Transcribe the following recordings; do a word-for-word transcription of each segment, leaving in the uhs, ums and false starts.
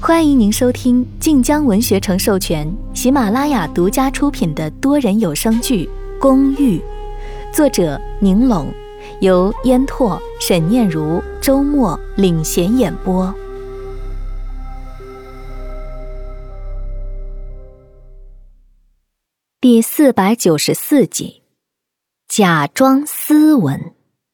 欢迎您收听晋江文学城授权、喜马拉雅独家出品的多人有声剧《公寓》，作者宁龙，由烟拓、沈念如、周末领衔演播。第四百九十四集，假装斯文。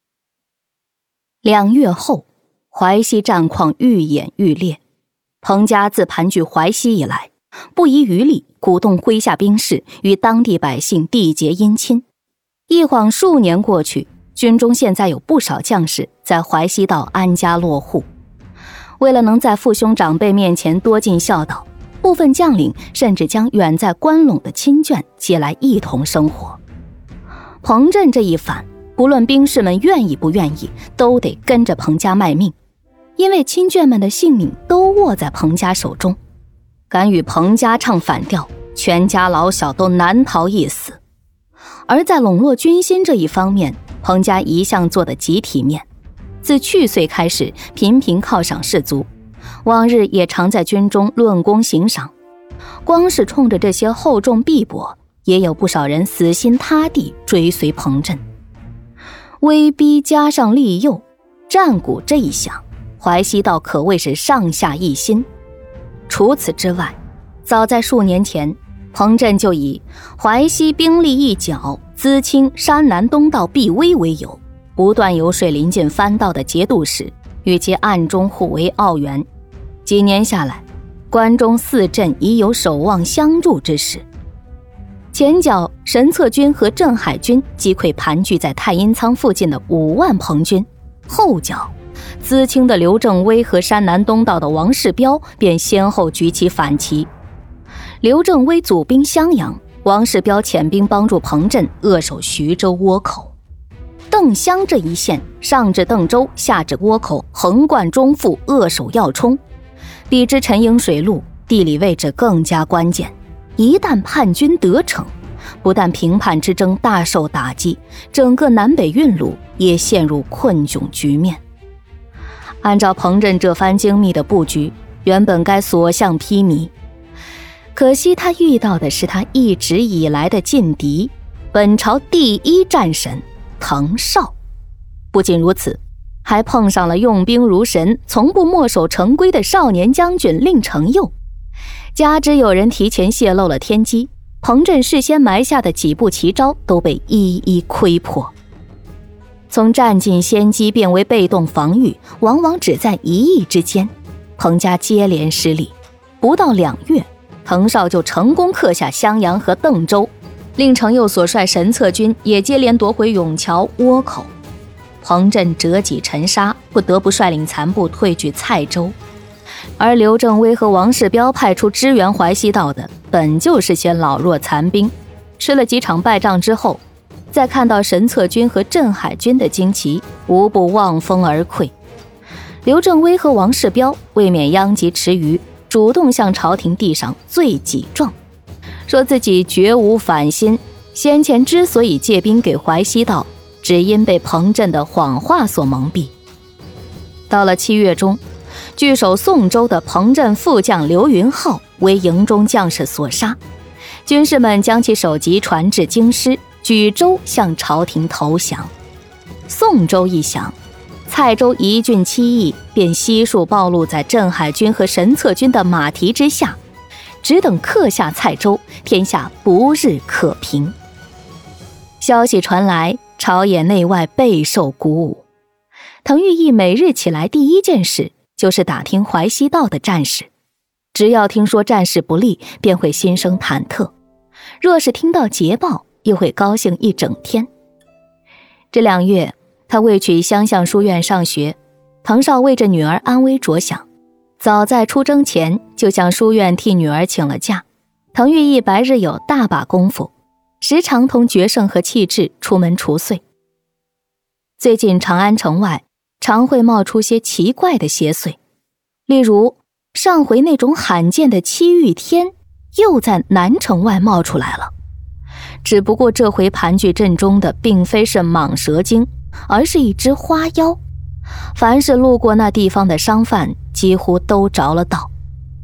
两月后，淮西战况愈演愈烈。彭家自盘踞淮西以来，不遗余力鼓动麾下兵士与当地百姓缔结姻亲。一晃数年过去，军中现在有不少将士在淮西道安家落户。为了能在父兄长辈面前多尽孝道，部分将领甚至将远在关陇的亲眷接来一同生活。彭镇这一反，不论兵士们愿意不愿意，都得跟着彭家卖命，因为亲眷们的性命都握在彭家手中。敢与彭家唱反调，全家老小都难逃一死。而在笼络军心这一方面，彭家一向做得极体面，自去岁开始频频犒赏士卒，往日也常在军中论功行赏。光是冲着这些厚重鄙薄，也有不少人死心塌地追随彭镇。威逼加上利诱，战鼓这一响，淮西道可谓是上下一心。除此之外，早在数年前，彭镇就以淮西兵力一角，资清山南东道必危为由，不断游说临近藩道的节度使，与其暗中互为奥援。几年下来，关中四镇已有守望相助之势。前脚神策军和镇海军击溃盘踞在太阴仓附近的五万彭军，后脚资清的刘正威和山南东道的王世彪便先后举起反旗。刘正威祖兵襄阳，王世彪遣兵帮助彭镇扼守徐州倭口。邓襄这一线，上至邓州，下至倭口，横贯中腹，扼守要冲。比之陈营水路，地理位置更加关键。一旦叛军得逞，不但平叛之争大受打击，整个南北运路也陷入困窘局面。按照彭镇这番精密的布局，原本该所向披靡，可惜他遇到的是他一直以来的劲敌，本朝第一战神滕绍。不仅如此，还碰上了用兵如神、从不墨守成规的少年将军令成佑。加之有人提前泄露了天机，彭镇事先埋下的几步奇招都被一一窥破。从占尽先机变为被动防御，往往只在一役之间。彭家接连失利，不到两月，滕绍就成功克下襄阳和邓州，令成佑所率神策军也接连夺回永桥、倭口。彭镇折戟沉沙，不得不率领残部退据蔡州。而刘正威和王世彪派出支援淮西道的，本就是些老弱残兵，吃了几场败仗之后，再看到神策军和镇海军的旌旗，无不望风而溃。刘正威和王世彪未免殃及池鱼，主动向朝廷递上罪己状，说自己绝无反心，先前之所以借兵给淮西道，只因被彭镇的谎话所蒙蔽。到了七月中，据守宋州的彭镇副将刘云浩为营中将士所杀，军士们将其首级传至京师，举州向朝廷投降。宋州一降，蔡州一郡七邑便悉数暴露在镇海军和神策军的马蹄之下，只等克下蔡州，天下不日可平。消息传来，朝野内外备受鼓舞。滕玉义每日起来第一件事就是打听淮西道的战事，只要听说战事不利，便会心生忐忑，若是听到捷报，又会高兴一整天。这两月，他为去乡相书院上学，滕绍为着女儿安危着想，早在出征前就向书院替女儿请了假。滕玉义白日有大把功夫，时常同决胜和气质出门除祟。最近长安城外常会冒出些奇怪的邪祟，例如上回那种罕见的七玉天又在南城外冒出来了。只不过这回盘踞阵中的并非是蟒蛇精，而是一只花妖。凡是路过那地方的商贩几乎都着了道。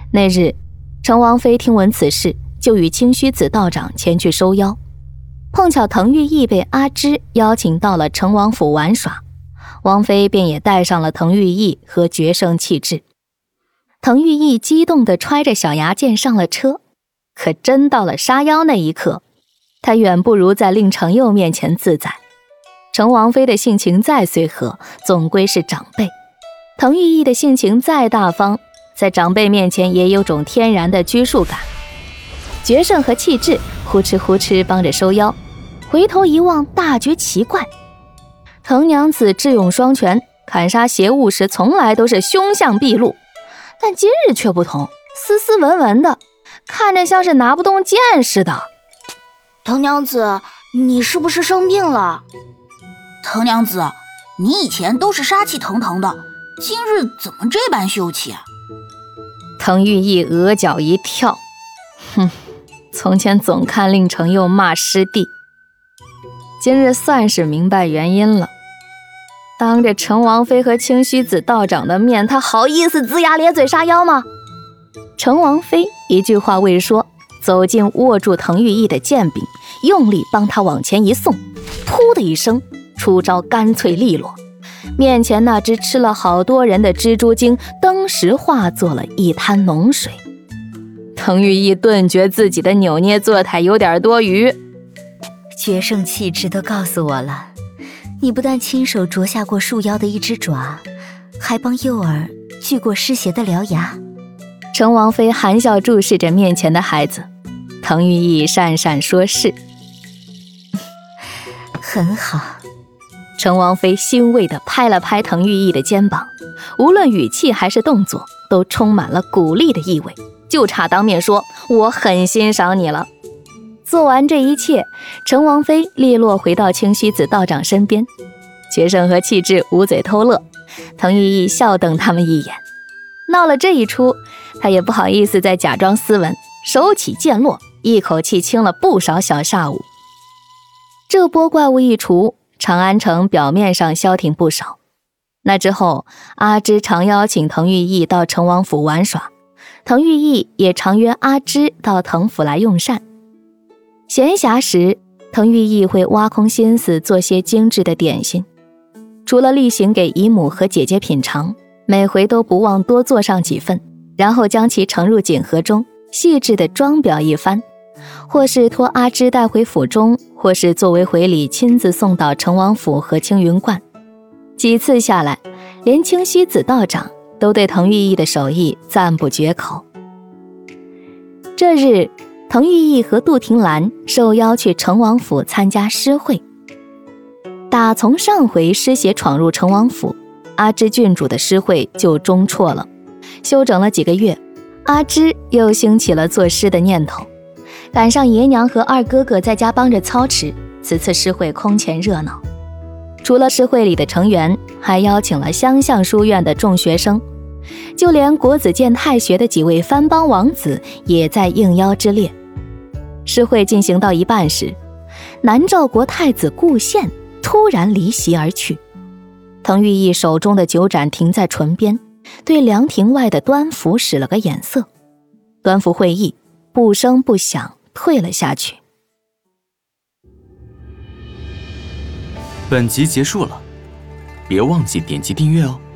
那日，成王妃听闻此事，就与清虚子道长前去收妖。碰巧滕玉义被阿芝邀请到了成王府玩耍，王妃便也带上了滕玉义和决胜气质。滕玉义激动地揣着小牙剑上了车，可真到了杀妖那一刻，他远不如在令程佑面前自在。成王妃的性情再随和，总归是长辈；滕玉义的性情再大方，在长辈面前也有种天然的拘束感。决胜和气质呼哧呼哧帮着收妖，回头一望，大觉奇怪。滕娘子智勇双全，砍杀邪物时从来都是凶相毕露，但今日却不同，斯斯文文的，看着像是拿不动剑似的。 滕娘子，你是不是生病了？ 滕娘子，你以前都是杀气腾腾的，今日怎么这般秀气啊？ 滕玉义额角一跳，哼，从前总看令程佑骂师弟，今日算是明白原因了。当着陈王妃和清虚子道长的面，他好意思龇牙咧嘴杀妖吗？陈王妃一句话未说，走近握住滕玉义的剑柄，用力帮他往前一送，噗的一声，出招干脆利落。面前那只吃了好多人的蜘蛛精登时化作了一滩脓水。滕玉义顿觉自己的扭捏作态有点多余。 决胜气质都告诉我了，你不但亲手啄下过树妖的一只爪，还帮幼儿锯过尸邪的獠牙。 陈王妃含笑注视着面前的孩子，滕玉义讪讪说是。 很好。 陈王妃欣慰地拍了拍滕玉义的肩膀，无论语气还是动作都充满了鼓励的意味，就差当面说我很欣赏你了。做完这一切，陈王妃利落回到清虚子道长身边，决胜和气质捂嘴偷乐，滕玉义笑瞪他们一眼。闹了这一出，他也不好意思再假装斯文，手起剑落，一口气清了不少小煞物。这波怪物一除，长安城表面上消停不少。那之后，阿芝常邀请滕玉义到成王府玩耍，滕玉义也常约阿芝到滕府来用膳。闲暇时，滕玉义会挖空心思做些精致的点心，除了例行给姨母和姐姐品尝，每回都不忘多做上几份，然后将其盛入锦盒中，细致地装裱一番，或是托阿芝带回府中，或是作为回礼亲自送到成王府和青云观。几次下来，连清虚子道长都对滕玉义的手艺赞不绝口。这日，滕玉义和杜婷兰受邀去成王府参加诗会。打从上回诗邪闯入成王府，阿芝郡主的诗会就中辍了。休整了几个月，阿芝又兴起了作诗的念头。赶上爷娘和二哥哥在家帮着操持，此次诗会空前热闹。除了诗会里的成员，还邀请了湘相书院的众学生，就连国子监太学的几位藩邦王子也在应邀之列。诗会进行到一半时，南诏国太子顾宪突然离席而去。滕玉义手中的酒盏停在唇边，对凉亭外的端福使了个眼色。端福会意，不声不响退了下去。 本集结束了，别忘记点击订阅哦。